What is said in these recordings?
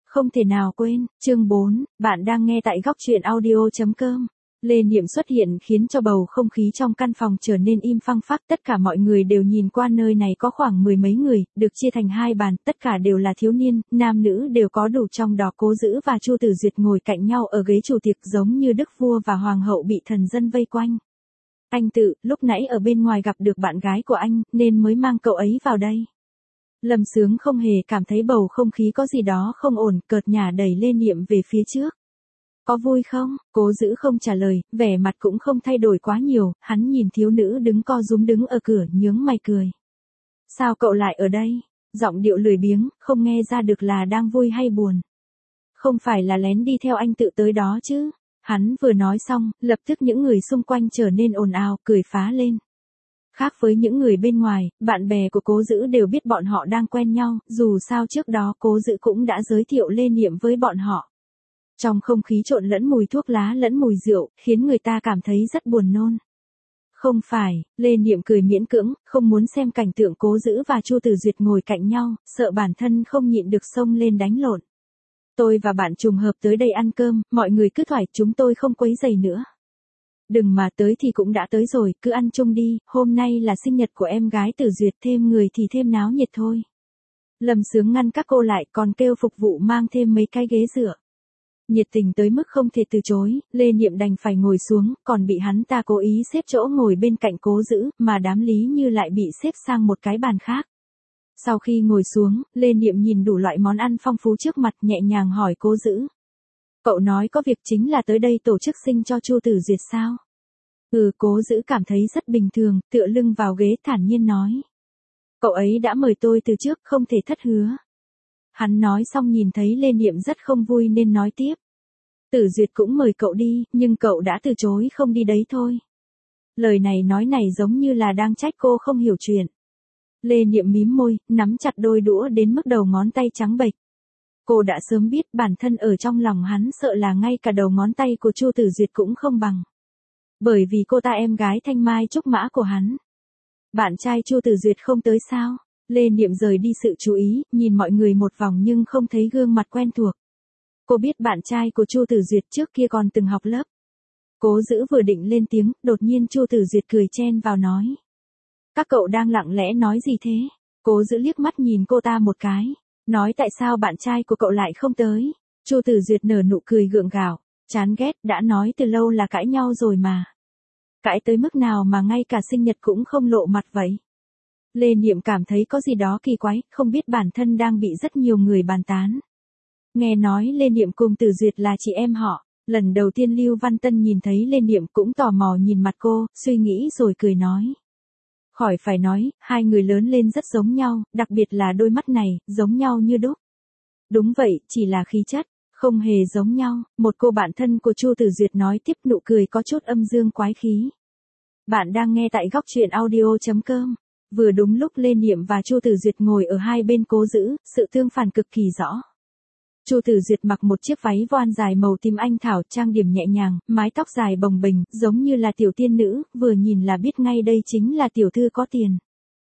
Không thể nào quên, chương 4, bạn đang nghe tại góc truyện audio.com. Lê Niệm xuất hiện khiến cho bầu không khí trong căn phòng trở nên im phăng phắc, tất cả mọi người đều nhìn qua nơi này có khoảng mười mấy người, được chia thành hai bàn, tất cả đều là thiếu niên, nam nữ đều có đủ, trong đó Cố Dữ và Chu Tử Duyệt ngồi cạnh nhau ở ghế chủ tiệc giống như đức vua và hoàng hậu bị thần dân vây quanh. Anh Tự, lúc nãy ở bên ngoài gặp được bạn gái của anh, nên mới mang cậu ấy vào đây. Lâm Sướng không hề cảm thấy bầu không khí có gì đó không ổn, cợt nhả đẩy Lê Niệm về phía trước. Có vui không? Cố Dữ không trả lời, vẻ mặt cũng không thay đổi quá nhiều, hắn nhìn thiếu nữ đứng co rúm đứng ở cửa, nhướng mày cười. Sao cậu lại ở đây? Giọng điệu lười biếng, không nghe ra được là đang vui hay buồn. Không phải là lén đi theo anh Tự tới đó chứ? Hắn vừa nói xong, lập tức những người xung quanh trở nên ồn ào, cười phá lên. Khác với những người bên ngoài, bạn bè của Cố Dữ đều biết bọn họ đang quen nhau, dù sao trước đó Cố Dữ cũng đã giới thiệu Lê Niệm với bọn họ. Trong không khí trộn lẫn mùi thuốc lá lẫn mùi rượu, khiến người ta cảm thấy rất buồn nôn. Không phải, Lê Niệm cười miễn cưỡng, không muốn xem cảnh tượng Cố Dữ và Chu Tử Duyệt ngồi cạnh nhau, sợ bản thân không nhịn được xông lên đánh lộn. Tôi và bạn trùng hợp tới đây ăn cơm, mọi người cứ thoải, chúng tôi không quấy rầy nữa. Đừng mà tới thì cũng đã tới rồi, cứ ăn chung đi, hôm nay là sinh nhật của em gái Tử Duyệt, thêm người thì thêm náo nhiệt thôi. Lâm Sướng ngăn các cô lại, còn kêu phục vụ mang thêm mấy cái ghế dựa. Nhiệt tình tới mức không thể từ chối, Lê Niệm đành phải ngồi xuống, còn bị hắn ta cố ý xếp chỗ ngồi bên cạnh Cố Dữ, mà đám Lý Như lại bị xếp sang một cái bàn khác. Sau khi ngồi xuống, Lê Niệm nhìn đủ loại món ăn phong phú trước mặt, nhẹ nhàng hỏi Cố Dữ. Cậu nói có việc chính là tới đây tổ chức sinh cho Chu Tử Duyệt sao? Cố Dữ cảm thấy rất bình thường, tựa lưng vào ghế thản nhiên nói. Cậu ấy đã mời tôi từ trước, không thể thất hứa. Hắn nói xong nhìn thấy Lê Niệm rất không vui nên nói tiếp. Tử Duyệt cũng mời cậu đi, nhưng cậu đã từ chối không đi đấy thôi. Lời này giống như là đang trách cô không hiểu chuyện. Lê Niệm mím môi, nắm chặt đôi đũa đến mức đầu ngón tay trắng bệch. Cô đã sớm biết bản thân ở trong lòng hắn sợ là ngay cả đầu ngón tay của Chu Tử Duyệt cũng không bằng. Bởi vì cô ta em gái thanh mai trúc mã của hắn. Bạn trai Chu Tử Duyệt không tới sao? Lê Niệm rời đi sự chú ý, nhìn mọi người một vòng nhưng không thấy gương mặt quen thuộc. Cô biết bạn trai của Chu Tử Duyệt trước kia còn từng học lớp. Cố Dữ vừa định lên tiếng, đột nhiên Chu Tử Duyệt cười chen vào nói. Các cậu đang lặng lẽ nói gì thế? Cố Dữ liếc mắt nhìn cô ta một cái. Nói tại sao bạn trai của cậu lại không tới? Chu Tử Duyệt nở nụ cười gượng gạo. Chán ghét, đã nói từ lâu là cãi nhau rồi mà. Cãi tới mức nào mà ngay cả sinh nhật cũng không lộ mặt vậy? Lê Niệm cảm thấy có gì đó kỳ quái, không biết bản thân đang bị rất nhiều người bàn tán. Nghe nói Lê Niệm cùng Tử Duyệt là chị em họ, lần đầu tiên Lưu Văn Tân nhìn thấy Lê Niệm cũng tò mò nhìn mặt cô, suy nghĩ rồi cười nói. Khỏi phải nói, hai người lớn lên rất giống nhau, đặc biệt là đôi mắt này, giống nhau như đúc. Đúng vậy, chỉ là khí chất, không hề giống nhau, một cô bạn thân của Chu Tử Duyệt nói tiếp, nụ cười có chút âm dương quái khí. Bạn đang nghe tại góc truyện audio.com. Vừa đúng lúc Lê Niệm và Chu Tử Duyệt ngồi ở hai bên Cố Dữ, sự tương phản cực kỳ rõ. Chu Tử Duyệt mặc một chiếc váy voan dài màu tím anh thảo, trang điểm nhẹ nhàng, mái tóc dài bồng bềnh, giống như là tiểu tiên nữ, vừa nhìn là biết ngay đây chính là tiểu thư có tiền.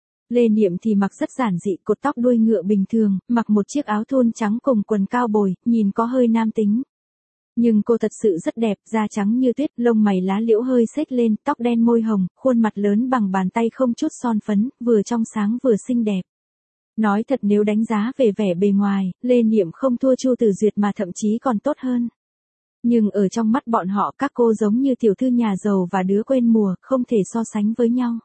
Lê Niệm thì mặc rất giản dị, cột tóc đuôi ngựa bình thường, mặc một chiếc áo thun trắng cùng quần cao bồi, nhìn có hơi nam tính. Nhưng cô thật sự rất đẹp, da trắng như tuyết, lông mày lá liễu hơi xếch lên, tóc đen môi hồng, khuôn mặt lớn bằng bàn tay không chút son phấn, vừa trong sáng vừa xinh đẹp. Nói thật nếu đánh giá về vẻ bề ngoài, Lê Niệm không thua Chu Tử Duyệt mà thậm chí còn tốt hơn. Nhưng ở trong mắt bọn họ các cô giống như tiểu thư nhà giàu và đứa quên mùa, không thể so sánh với nhau.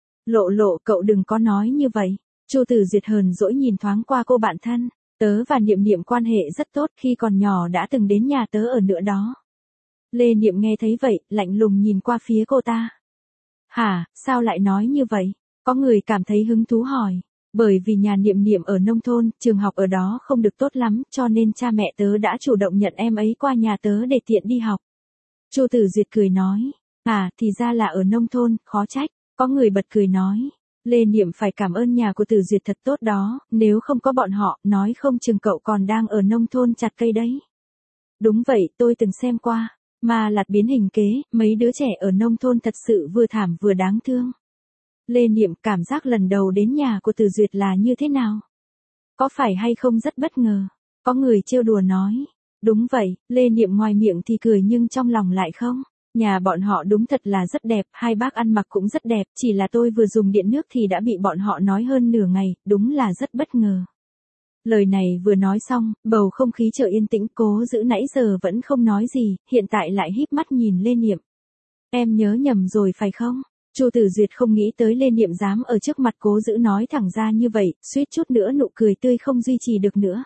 Lộ, cậu đừng có nói như vậy. Chu Tử Duyệt hờn dỗi nhìn thoáng qua cô bạn thân. Tớ và Niệm Niệm quan hệ rất tốt, khi còn nhỏ đã từng đến nhà tớ ở nữa đó. Lê Niệm nghe thấy vậy, lạnh lùng nhìn qua phía cô ta. Hả, sao lại nói như vậy? Có người cảm thấy hứng thú hỏi. Bởi vì nhà Niệm Niệm ở nông thôn, trường học ở đó không được tốt lắm, cho nên cha mẹ tớ đã chủ động nhận em ấy qua nhà tớ để tiện đi học. Chu Tử Duyệt cười nói. Thì ra là ở nông thôn, khó trách. Có người bật cười nói. Lê Niệm phải cảm ơn nhà của Tử Duyệt thật tốt đó, nếu không có bọn họ, nói không chừng cậu còn đang ở nông thôn chặt cây đấy. Đúng vậy, tôi từng xem qua, mà lạt biến hình kế, mấy đứa trẻ ở nông thôn thật sự vừa thảm vừa đáng thương. Lê Niệm cảm giác lần đầu đến nhà của Tử Duyệt là như thế nào? Có phải hay không rất bất ngờ? Có người trêu đùa nói. Đúng vậy, Lê Niệm ngoài miệng thì cười nhưng trong lòng lại không. Nhà bọn họ đúng thật là rất đẹp, hai bác ăn mặc cũng rất đẹp, chỉ là tôi vừa dùng điện nước thì đã bị bọn họ nói hơn nửa ngày, đúng là rất bất ngờ. Lời này vừa nói xong, bầu không khí chợ yên tĩnh, Cố Dữ nãy giờ vẫn không nói gì, hiện tại lại híp mắt nhìn Lê Niệm. Em nhớ nhầm rồi phải không? Chu Tử Duyệt không nghĩ tới Lê Niệm dám ở trước mặt Cố Dữ nói thẳng ra như vậy, suýt chút nữa nụ cười tươi không duy trì được nữa.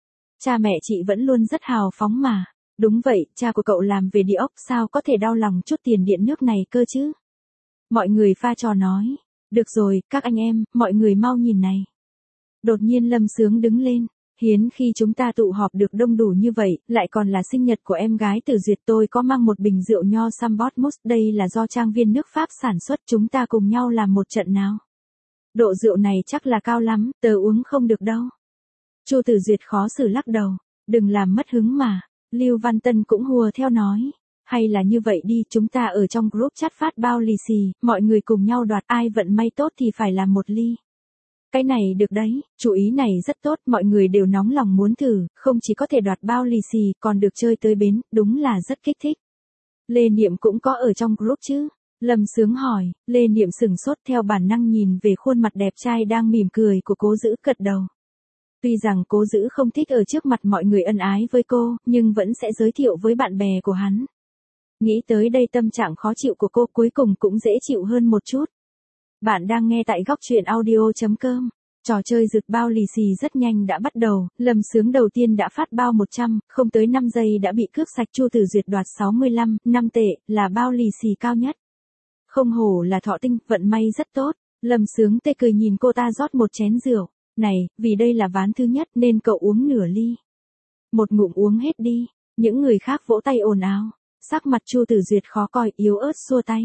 Cha mẹ chị vẫn luôn rất hào phóng mà. Đúng vậy, cha của cậu làm về địa ốc sao có thể đau lòng chút tiền điện nước này cơ chứ? Mọi người pha trò nói. Được rồi, các anh em, mọi người mau nhìn này. Đột nhiên Lâm Sướng đứng lên. Hiếm khi chúng ta tụ họp được đông đủ như vậy, lại còn là sinh nhật của em gái Tử Duyệt, tôi có mang một bình rượu nho Sambotmus, đây là do trang viên nước Pháp sản xuất, chúng ta cùng nhau làm một trận nào. Độ rượu này chắc là cao lắm, tớ uống không được đâu. Chu Tử Duyệt khó xử lắc đầu, đừng làm mất hứng mà. Lưu Văn Tân cũng hùa theo nói, hay là như vậy đi, chúng ta ở trong group chat phát bao lì xì, mọi người cùng nhau đoạt, ai vận may tốt thì phải làm một ly. Cái này được đấy, chủ ý này rất tốt, mọi người đều nóng lòng muốn thử, không chỉ có thể đoạt bao lì xì, còn được chơi tới bến, đúng là rất kích thích. Lê Niệm cũng có ở trong group chứ? Lâm Sướng hỏi. Lê Niệm sửng sốt, theo bản năng nhìn về khuôn mặt đẹp trai đang mỉm cười của Cố Dữ, gật đầu. Tuy rằng Cố Dữ không thích ở trước mặt mọi người ân ái với cô, nhưng vẫn sẽ giới thiệu với bạn bè của hắn. Nghĩ tới đây tâm trạng khó chịu của cô cuối cùng cũng dễ chịu hơn một chút. Bạn đang nghe tại góc truyện audio.com. Trò chơi rực bao lì xì rất nhanh đã bắt đầu, Lâm Sướng đầu tiên đã phát bao 100, không tới 5 giây đã bị cướp sạch. Chu Tử Duyệt đoạt 65, 5 tệ, là bao lì xì cao nhất. Không hổ là thọ tinh, vận may rất tốt. Lâm Sướng tê cười nhìn cô ta rót một chén rượu. Này, vì đây là ván thứ nhất nên cậu uống nửa ly. Một ngụm uống hết đi. Những người khác vỗ tay ồn ào. Sắc mặt Chu Tử Duyệt khó coi, yếu ớt xua tay.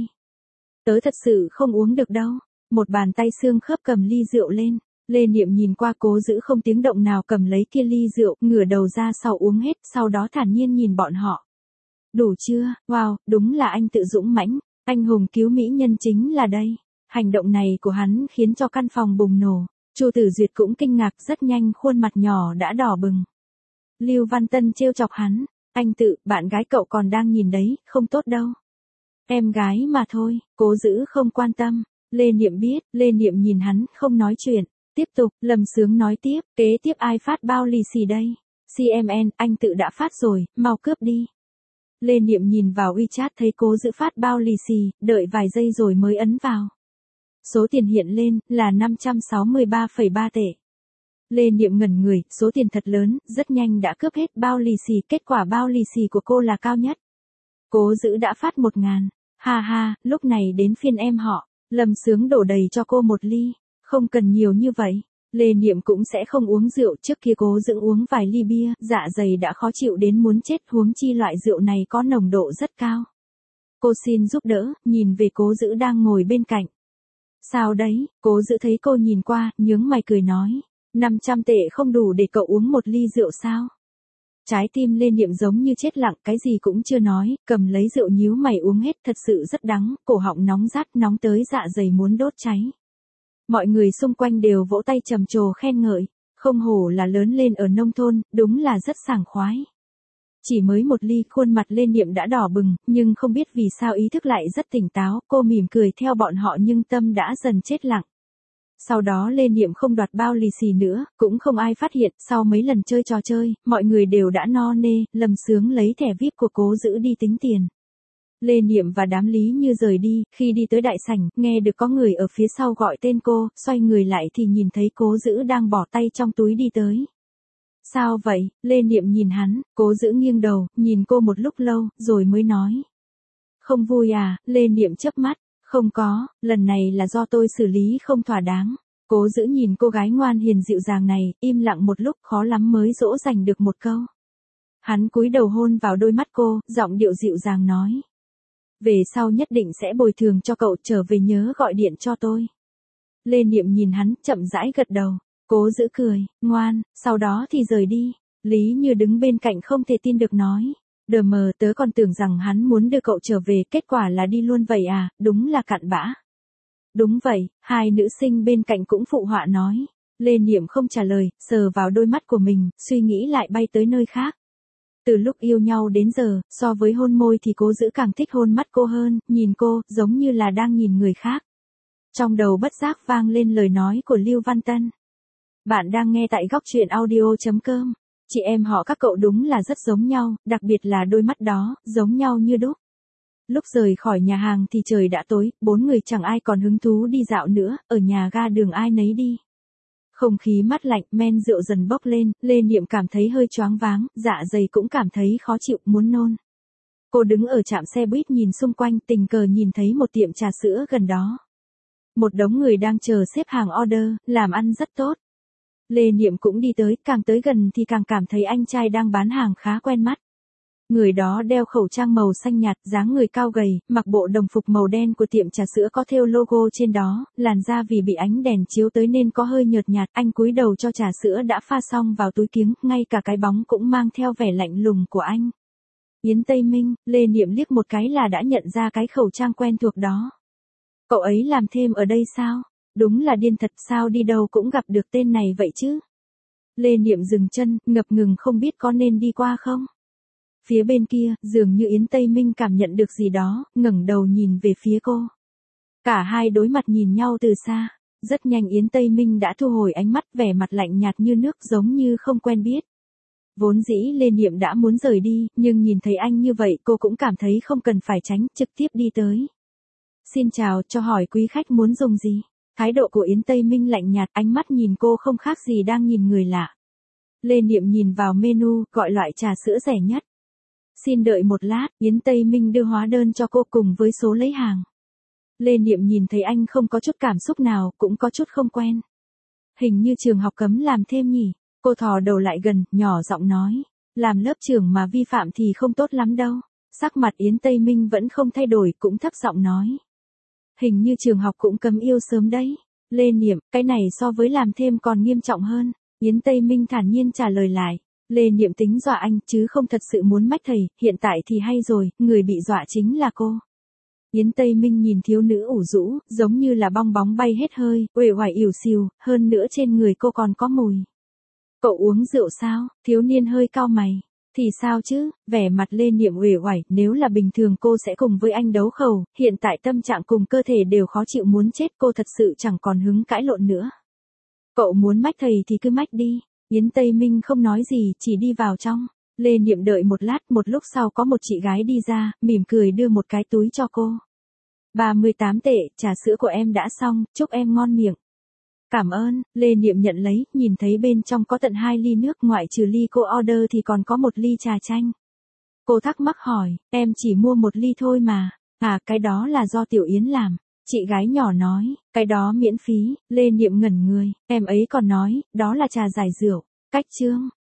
Tớ thật sự không uống được đâu. Một bàn tay xương khớp cầm ly rượu lên. Lê Niệm nhìn qua Cố Dữ không tiếng động nào cầm lấy kia ly rượu, ngửa đầu ra sau uống hết, sau đó thản nhiên nhìn bọn họ. Đủ chưa? Wow, đúng là anh tự dũng mãnh, anh hùng cứu mỹ nhân chính là đây. Hành động này của hắn khiến cho căn phòng bùng nổ. Chu Tử Duyệt cũng kinh ngạc, rất nhanh khuôn mặt nhỏ đã đỏ bừng. Lưu Văn Tân trêu chọc hắn, anh tự, bạn gái cậu còn đang nhìn đấy, không tốt đâu. Em gái mà thôi, Cố Dữ không quan tâm. Lê Niệm biết, Lê Niệm nhìn hắn, không nói chuyện. Tiếp tục, Lâm Sướng nói tiếp, kế tiếp ai phát bao lì xì đây? CMN, anh tự đã phát rồi, mau cướp đi. Lê Niệm nhìn vào WeChat thấy Cố Dữ phát bao lì xì, đợi vài giây rồi mới ấn vào. Số tiền hiện lên là 563,3 tệ. Lê Niệm ngẩn người, số tiền thật lớn, rất nhanh đã cướp hết bao lì xì, kết quả bao lì xì của cô là cao nhất. Cố Dữ đã phát 1.000. Ha ha, lúc này đến phiên em họ. Lâm Sướng đổ đầy cho cô một ly. Không cần nhiều như vậy. Lê Niệm cũng sẽ không uống rượu, trước kia Cố Dữ uống vài ly bia, dạ dày đã khó chịu đến muốn chết, huống chi loại rượu này có nồng độ rất cao. Cô xin giúp đỡ, nhìn về Cố Dữ đang ngồi bên cạnh. Sao đấy? Cố Dữ thấy cô nhìn qua, nhướng mày cười nói. 500 tệ không đủ để cậu uống một ly rượu sao? Trái tim Lê Niệm giống như chết lặng, cái gì cũng chưa nói, cầm lấy rượu nhíu mày uống hết, thật sự rất đắng, cổ họng nóng rát, nóng tới dạ dày muốn đốt cháy. Mọi người xung quanh đều vỗ tay trầm trồ khen ngợi, không hổ là lớn lên ở nông thôn, đúng là rất sảng khoái. Chỉ mới một ly, khuôn mặt Lê Niệm đã đỏ bừng, nhưng không biết vì sao ý thức lại rất tỉnh táo, cô mỉm cười theo bọn họ nhưng tâm đã dần chết lặng. Sau đó Lê Niệm không đoạt bao lì xì nữa, cũng không ai phát hiện, sau mấy lần chơi trò chơi, mọi người đều đã no nê, Lâm Sướng lấy thẻ VIP của Cố Dữ đi tính tiền. Lê Niệm và đám Lý Như rời đi, khi đi tới đại sảnh, nghe được có người ở phía sau gọi tên cô, xoay người lại thì nhìn thấy Cố Dữ đang bỏ tay trong túi đi tới. Sao vậy? Lê Niệm nhìn hắn, Cố Dữ nghiêng đầu, nhìn cô một lúc lâu, rồi mới nói. Không vui à? Lê Niệm chớp mắt. Không có, lần này là do tôi xử lý không thỏa đáng. Cố Dữ nhìn cô gái ngoan hiền dịu dàng này, im lặng một lúc, khó lắm mới dỗ dành được một câu. Hắn cúi đầu hôn vào đôi mắt cô, giọng điệu dịu dàng nói. Về sau nhất định sẽ bồi thường cho cậu, trở về nhớ gọi điện cho tôi. Lê Niệm nhìn hắn, chậm rãi gật đầu. Cố Dữ cười, ngoan, sau đó thì rời đi. Lý Như đứng bên cạnh không thể tin được nói. Đờ mờ, tớ còn tưởng rằng hắn muốn đưa cậu trở về, kết quả là đi luôn vậy à, đúng là cặn bã. Đúng vậy, hai nữ sinh bên cạnh cũng phụ họa nói. Lê Niệm không trả lời, sờ vào đôi mắt của mình, suy nghĩ lại bay tới nơi khác. Từ lúc yêu nhau đến giờ, so với hôn môi thì Cố Dữ càng thích hôn mắt cô hơn, nhìn cô, giống như là đang nhìn người khác. Trong đầu bất giác vang lên lời nói của Lưu Văn Tân. Bạn đang nghe tại góc truyện audio.com. Chị em họ các cậu đúng là rất giống nhau, đặc biệt là đôi mắt đó, giống nhau như đúc. Lúc rời khỏi nhà hàng thì trời đã tối, bốn người chẳng ai còn hứng thú đi dạo nữa, ở nhà ga đường ai nấy đi. Không khí mát lạnh, men rượu dần bốc lên, Lê Niệm cảm thấy hơi choáng váng, dạ dày cũng cảm thấy khó chịu, muốn nôn. Cô đứng ở trạm xe buýt nhìn xung quanh, tình cờ nhìn thấy một tiệm trà sữa gần đó. Một đống người đang chờ xếp hàng order, làm ăn rất tốt. Lê Niệm cũng đi tới, càng tới gần thì càng cảm thấy anh trai đang bán hàng khá quen mắt. Người đó đeo khẩu trang màu xanh nhạt, dáng người cao gầy, mặc bộ đồng phục màu đen của tiệm trà sữa có thêu logo trên đó, làn da vì bị ánh đèn chiếu tới nên có hơi nhợt nhạt, anh cúi đầu cho trà sữa đã pha xong vào túi kiếng, ngay cả cái bóng cũng mang theo vẻ lạnh lùng của anh. Yến Tây Minh, Lê Niệm liếc một cái là đã nhận ra cái khẩu trang quen thuộc đó. Cậu ấy làm thêm ở đây sao? Đúng là điên thật, sao đi đâu cũng gặp được tên này vậy chứ? Lê Niệm dừng chân, ngập ngừng không biết có nên đi qua không? Phía bên kia, dường như Yến Tây Minh cảm nhận được gì đó, ngẩng đầu nhìn về phía cô. Cả hai đối mặt nhìn nhau từ xa. Rất nhanh Yến Tây Minh đã thu hồi ánh mắt, vẻ mặt lạnh nhạt như nước, giống như không quen biết. Vốn dĩ Lê Niệm đã muốn rời đi, nhưng nhìn thấy anh như vậy cô cũng cảm thấy không cần phải tránh, trực tiếp đi tới. Xin chào, cho hỏi quý khách muốn dùng gì? Thái độ của Yến Tây Minh lạnh nhạt, ánh mắt nhìn cô không khác gì đang nhìn người lạ. Lê Niệm nhìn vào menu, gọi loại trà sữa rẻ nhất. Xin đợi một lát, Yến Tây Minh đưa hóa đơn cho cô cùng với số lấy hàng. Lê Niệm nhìn thấy anh không có chút cảm xúc nào, cũng có chút không quen. Hình như trường học cấm làm thêm nhỉ? Cô thò đầu lại gần, nhỏ giọng nói. Làm lớp trưởng mà vi phạm thì không tốt lắm đâu. Sắc mặt Yến Tây Minh vẫn không thay đổi, cũng thấp giọng nói. Hình như trường học cũng cấm yêu sớm đấy. Lê Niệm, cái này so với làm thêm còn nghiêm trọng hơn. Yến Tây Minh thản nhiên trả lời lại. Lê Niệm tính dọa anh, chứ không thật sự muốn mách thầy, hiện tại thì hay rồi, người bị dọa chính là cô. Yến Tây Minh nhìn thiếu nữ ủ rũ, giống như là bong bóng bay hết hơi, uể oải ỉu xìu, hơn nữa trên người cô còn có mùi. Cậu uống rượu sao? Thiếu niên hơi cau mày. Thì sao chứ, vẻ mặt Lê Niệm uể oải, nếu là bình thường cô sẽ cùng với anh đấu khẩu, hiện tại tâm trạng cùng cơ thể đều khó chịu muốn chết, cô thật sự chẳng còn hứng cãi lộn nữa. Cậu muốn mách thầy thì cứ mách đi. Yến Tây Minh không nói gì, chỉ đi vào trong. Lê Niệm đợi một lát, một lúc sau có một chị gái đi ra, mỉm cười đưa một cái túi cho cô. 38 tệ, trà sữa của em đã xong, chúc em ngon miệng. Cảm ơn, Lê Niệm nhận lấy, nhìn thấy bên trong có tận 2 ly nước, ngoại trừ ly cô order thì còn có một ly trà chanh. Cô thắc mắc hỏi, em chỉ mua một ly thôi mà. À, cái đó là do Tiểu Yến làm. Chị gái nhỏ nói, cái đó miễn phí. Lê Niệm ngẩn người, em ấy còn nói, đó là trà giải rượu. Cách chương.